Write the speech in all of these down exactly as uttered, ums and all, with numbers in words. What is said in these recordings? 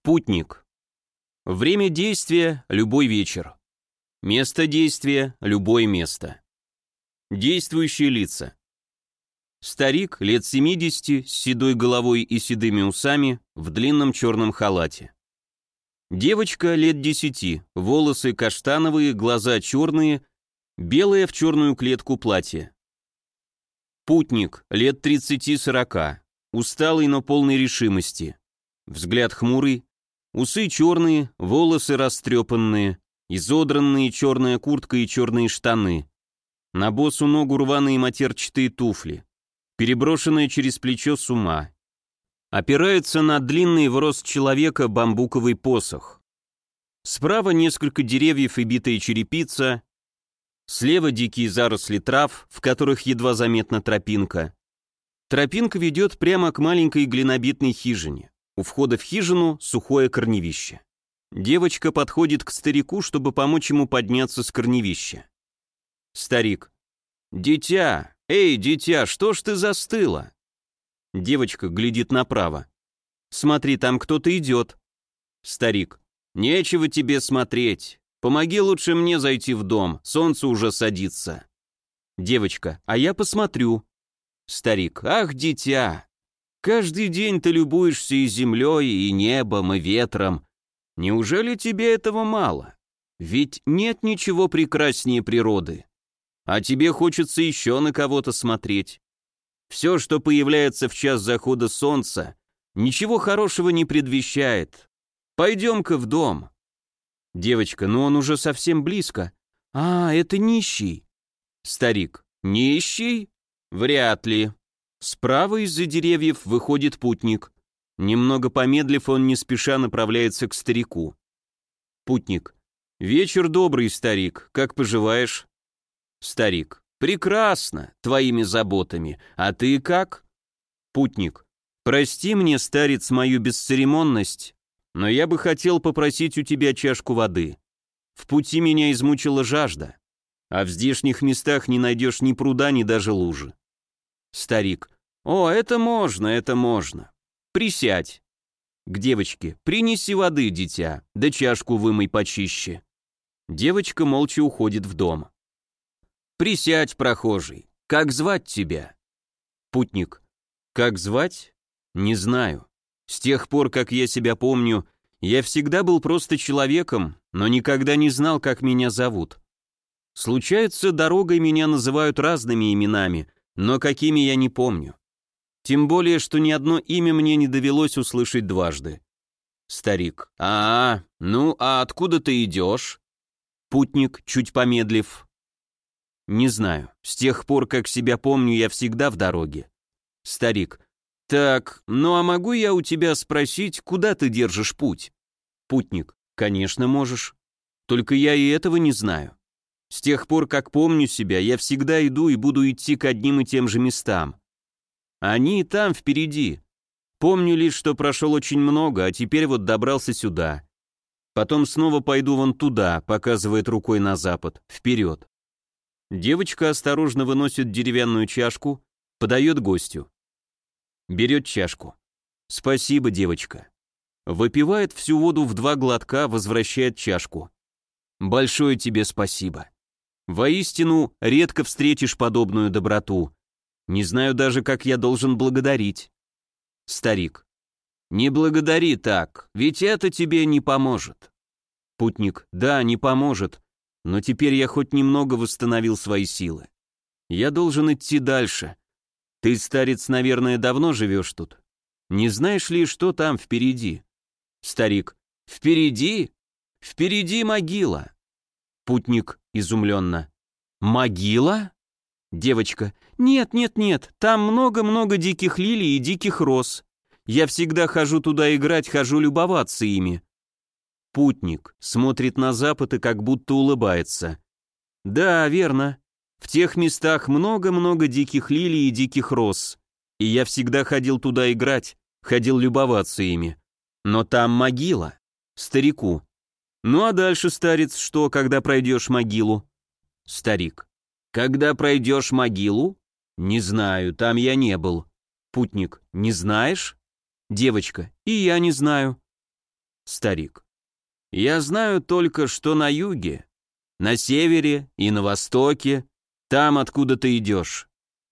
Путник. Время действия – любой вечер. Место действия – любое место. Действующие лица. Старик, лет семидесяти, с седой головой и седыми усами, в длинном черном халате. Девочка, лет десяти, волосы каштановые, глаза черные, белое в черную клетку платье. Путник, лет тридцати-сорока, усталый, но полный решимости. Взгляд хмурый, усы черные, волосы растрепанные, изодранные черная куртка и черные штаны. На босу ногу рваные матерчатые туфли, переброшенная через плечо сума. Опирается на длинный в рост человека бамбуковый посох. Справа несколько деревьев и битая черепица, слева дикие заросли трав, в которых едва заметна тропинка. Тропинка ведет прямо к маленькой глинобитной хижине. У входа в хижину сухое корневище. Девочка подходит к старику, чтобы помочь ему подняться с корневища. Старик. «Дитя! Эй, дитя, что ж ты застыла?» Девочка глядит направо. «Смотри, там кто-то идет». Старик. «Нечего тебе смотреть. Помоги лучше мне зайти в дом, солнце уже садится». Девочка. «А я посмотрю». Старик. «Ах, дитя! Каждый день ты любуешься и землей, и небом, и ветром. Неужели тебе этого мало? Ведь нет ничего прекраснее природы. А тебе хочется еще на кого-то смотреть. Все, что появляется в час захода солнца, ничего хорошего не предвещает. Пойдем-ка в дом». Девочка. «Ну он уже совсем близко. А, это нищий». Старик. «Нищий? Вряд ли». Справа из-за деревьев выходит путник. Немного помедлив, он не спеша направляется к старику. Путник. «Вечер добрый, старик. Как поживаешь?» Старик. «Прекрасно, твоими заботами. А ты как?» Путник. «Прости мне, старец, мою бесцеремонность, но я бы хотел попросить у тебя чашку воды. В пути меня измучила жажда, а в здешних местах не найдешь ни пруда, ни даже лужи». Старик. «О, это можно, это можно. Присядь». К девочке. «Принеси воды, дитя, да чашку вымой почище». Девочка молча уходит в дом. «Присядь, прохожий. Как звать тебя?» Путник. «Как звать? Не знаю. С тех пор, как я себя помню, я всегда был просто человеком, но никогда не знал, как меня зовут. Случается, дорогой меня называют разными именами, но какими я не помню. Тем более, что ни одно имя мне не довелось услышать дважды». Старик. «А, ну, а откуда ты идешь?» Путник, чуть помедлив. «Не знаю. С тех пор, как себя помню, я всегда в дороге». Старик. «Так, ну а могу я у тебя спросить, куда ты держишь путь?» Путник. «Конечно, можешь. Только я и этого не знаю. С тех пор, как помню себя, я всегда иду и буду идти к одним и тем же местам. Они и там, впереди. Помню лишь, что прошел очень много, а теперь вот добрался сюда. Потом снова пойду вон туда», показывает рукой на запад, вперед. Девочка осторожно выносит деревянную чашку, подает гостю. Берет чашку. «Спасибо, девочка». Выпивает всю воду в два глотка, возвращает чашку. «Большое тебе спасибо. Воистину, редко встретишь подобную доброту. Не знаю даже, как я должен благодарить». Старик. «Не благодари так, ведь это тебе не поможет». Путник. «Да, не поможет, но теперь я хоть немного восстановил свои силы. Я должен идти дальше. Ты, старец, наверное, давно живешь тут. Не знаешь ли, что там впереди?» Старик. «Впереди? Впереди могила». Путник изумленно. «Могила?» Девочка. «Нет, нет, нет, там много-много диких лилий и диких роз. Я всегда хожу туда играть, хожу любоваться ими». Путник смотрит на запад и как будто улыбается. «Да, верно. В тех местах много-много диких лилий и диких роз. И я всегда ходил туда играть, ходил любоваться ими. Но там могила. Старику. Ну а дальше, старец, что, когда пройдешь могилу?» Старик. «Когда пройдешь могилу? Не знаю, там я не был». Путник. «Не знаешь?» Девочка. «И я не знаю». Старик. Я знаю только, что на юге, на севере и на востоке, там, откуда ты идешь.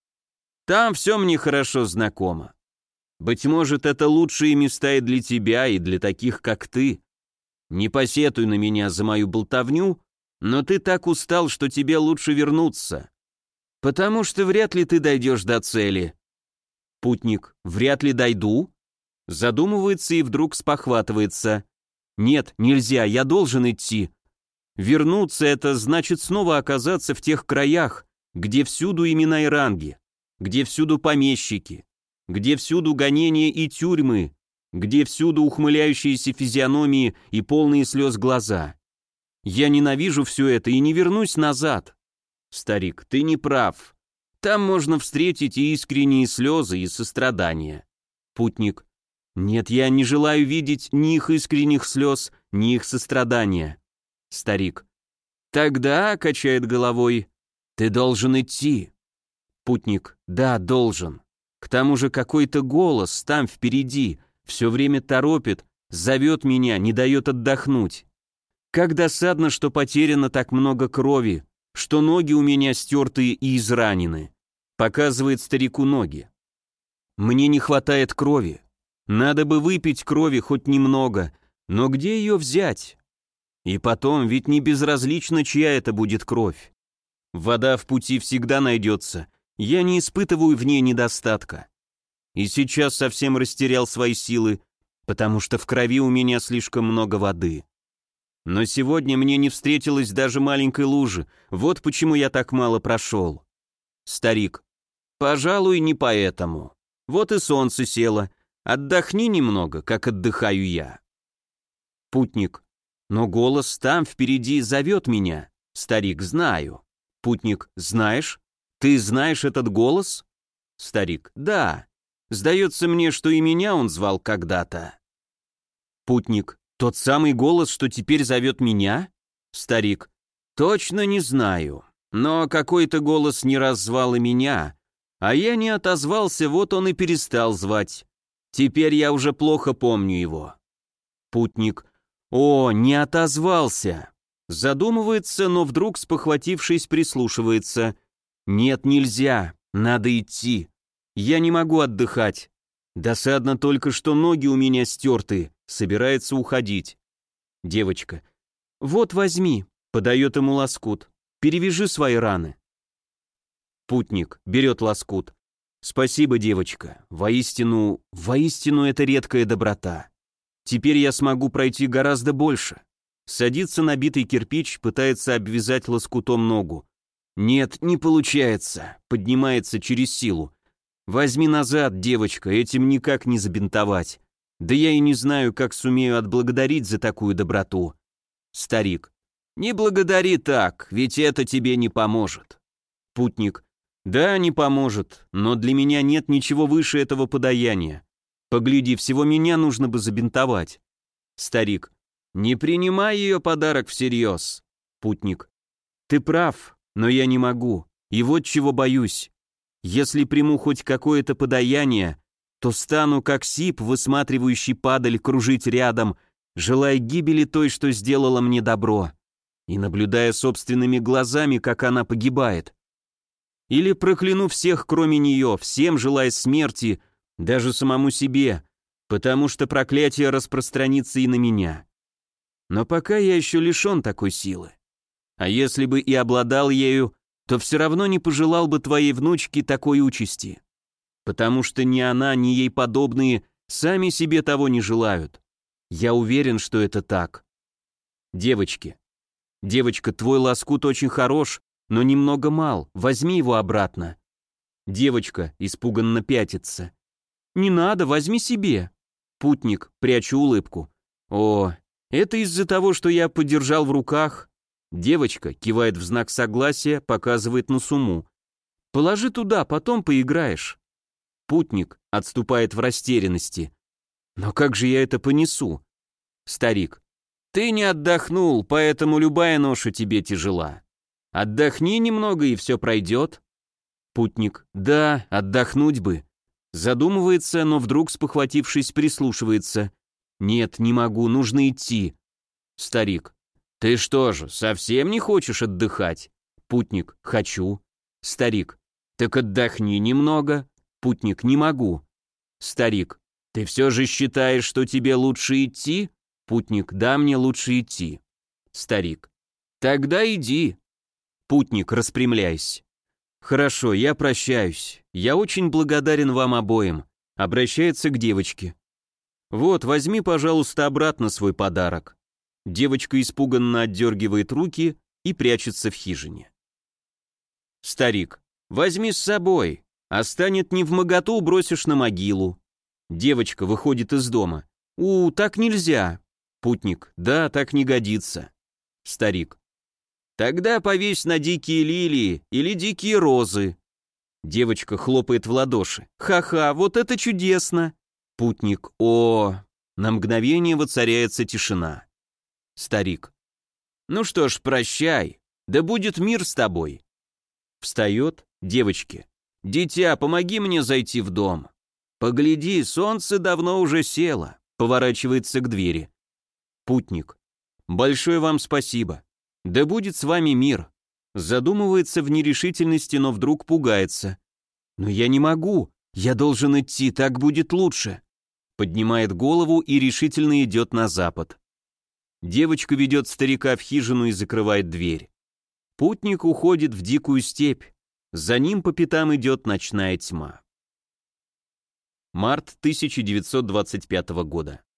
Там все мне хорошо знакомо. Быть может, это лучшие места и для тебя, и для таких, как ты. Не посетуй на меня за мою болтовню, но ты так устал, что тебе лучше вернуться. Потому что вряд ли ты дойдешь до цели. Путник. Вряд ли дойду? Задумывается и вдруг спохватывается. Нет, нельзя, я должен идти. Вернуться — это значит снова оказаться в тех краях, где всюду имена и ранги, где всюду помещики, где всюду гонения и тюрьмы, где всюду ухмыляющиеся физиономии и полные слез глаза. Я ненавижу все это и не вернусь назад. Старик, ты не прав. Там можно встретить и искренние слезы, и сострадания. Путник, нет, я не желаю видеть ни их искренних слез, ни их сострадания. Старик, тогда, качает головой, ты должен идти. Путник, да, должен. К тому же какой-то голос там впереди все время торопит, зовет меня, не дает отдохнуть. Как досадно, что потеряно так много крови, что ноги у меня стертые и изранены. Показывает старику ноги. Мне не хватает крови. Надо бы выпить крови хоть немного, но где ее взять? И потом, ведь не безразлично, чья это будет кровь. Вода в пути всегда найдется, я не испытываю в ней недостатка. И сейчас совсем растерял свои силы, потому что в крови у меня слишком много воды. Но сегодня мне не встретилось даже маленькой лужи, вот почему я так мало прошел. Старик, пожалуй, не поэтому. Вот и солнце село, отдохни немного, как отдыхаю я. Путник, но голос там впереди зовет меня. Старик, знаю. Путник, знаешь? Ты знаешь этот голос? Старик, да. Сдается мне, что и меня он звал когда-то. Путник, тот самый голос, что теперь зовет меня? Старик, точно не знаю, но какой-то голос не раз звал и меня, а я не отозвался, вот он и перестал звать. Теперь я уже плохо помню его. Путник, о, не отозвался. Задумывается, но вдруг, спохватившись, прислушивается. Нет, нельзя, надо идти. Я не могу отдыхать. Досадно только, что ноги у меня стерты, собирается уходить. Девочка. Вот возьми, подает ему лоскут. Перевяжи свои раны. Путник берет лоскут. Спасибо, девочка. Воистину, воистину это редкая доброта. Теперь я смогу пройти гораздо больше. Садится на битый кирпич, пытается обвязать лоскутом ногу. Нет, не получается. Поднимается через силу. Возьми назад, девочка, этим никак не забинтовать. Да я и не знаю, как сумею отблагодарить за такую доброту. Старик. Не благодари так, ведь это тебе не поможет. Путник. Да, не поможет, но для меня нет ничего выше этого подаяния. Погляди, всего меня нужно бы забинтовать. Старик. Не принимай ее подарок всерьез. Путник. Ты прав, но я не могу. И вот чего боюсь. Если приму хоть какое-то подаяние, то стану как сип, высматривающий падаль, кружить рядом, желая гибели той, что сделала мне добро, и наблюдая собственными глазами, как она погибает. Или прокляну всех, кроме нее, всем желая смерти, даже самому себе, потому что проклятие распространится и на меня. Но пока я еще лишен такой силы. А если бы и обладал ею, то все равно не пожелал бы твоей внучке такой участи. Потому что ни она, ни ей подобные сами себе того не желают. Я уверен, что это так. Девочки. Девочка, твой лоскут очень хорош, но немного мал, возьми его обратно. Девочка испуганно пятится. Не надо, возьми себе. Путник, прячу улыбку. О, это из-за того, что я подержал в руках. Девочка кивает в знак согласия, показывает на сумму. Положи туда, потом поиграешь. Путник отступает в растерянности. Но как же я это понесу? Старик. Ты не отдохнул, поэтому любая ноша тебе тяжела. Отдохни немного, и все пройдет. Путник. Да, отдохнуть бы. Задумывается, но вдруг, спохватившись, прислушивается. Нет, не могу, нужно идти. Старик. Ты что же, совсем не хочешь отдыхать? Путник. Хочу. Старик. Так отдохни немного. Путник. Не могу. Старик. Ты все же считаешь, что тебе лучше идти? Путник. Да, мне лучше идти. Старик. Тогда иди. Путник, распрямляясь. Хорошо, я прощаюсь. Я очень благодарен вам обоим. Обращается к девочке. Вот, возьми, пожалуйста, обратно свой подарок. Девочка испуганно отдергивает руки и прячется в хижине. Старик. Возьми с собой. А станет невмоготу, бросишь на могилу. Девочка выходит из дома. У, так нельзя. Путник. Да, так не годится. Старик. Тогда повесь на дикие лилии или дикие розы. Девочка хлопает в ладоши. Ха-ха, вот это чудесно. Путник. О, на мгновение воцаряется тишина. Старик. Ну что ж, прощай. Да будет мир с тобой. Встает. Девочке. Дитя, помоги мне зайти в дом. Погляди, солнце давно уже село. Поворачивается к двери. Путник. Большое вам спасибо. Да будет с вами мир. Задумывается в нерешительности, но вдруг пугается. Но я не могу. Я должен идти, так будет лучше. Поднимает голову и решительно идет на запад. Девочка ведет старика в хижину и закрывает дверь. Путник уходит в дикую степь. За ним по пятам идет ночная тьма. Март тысяча девятьсот двадцать пятого года.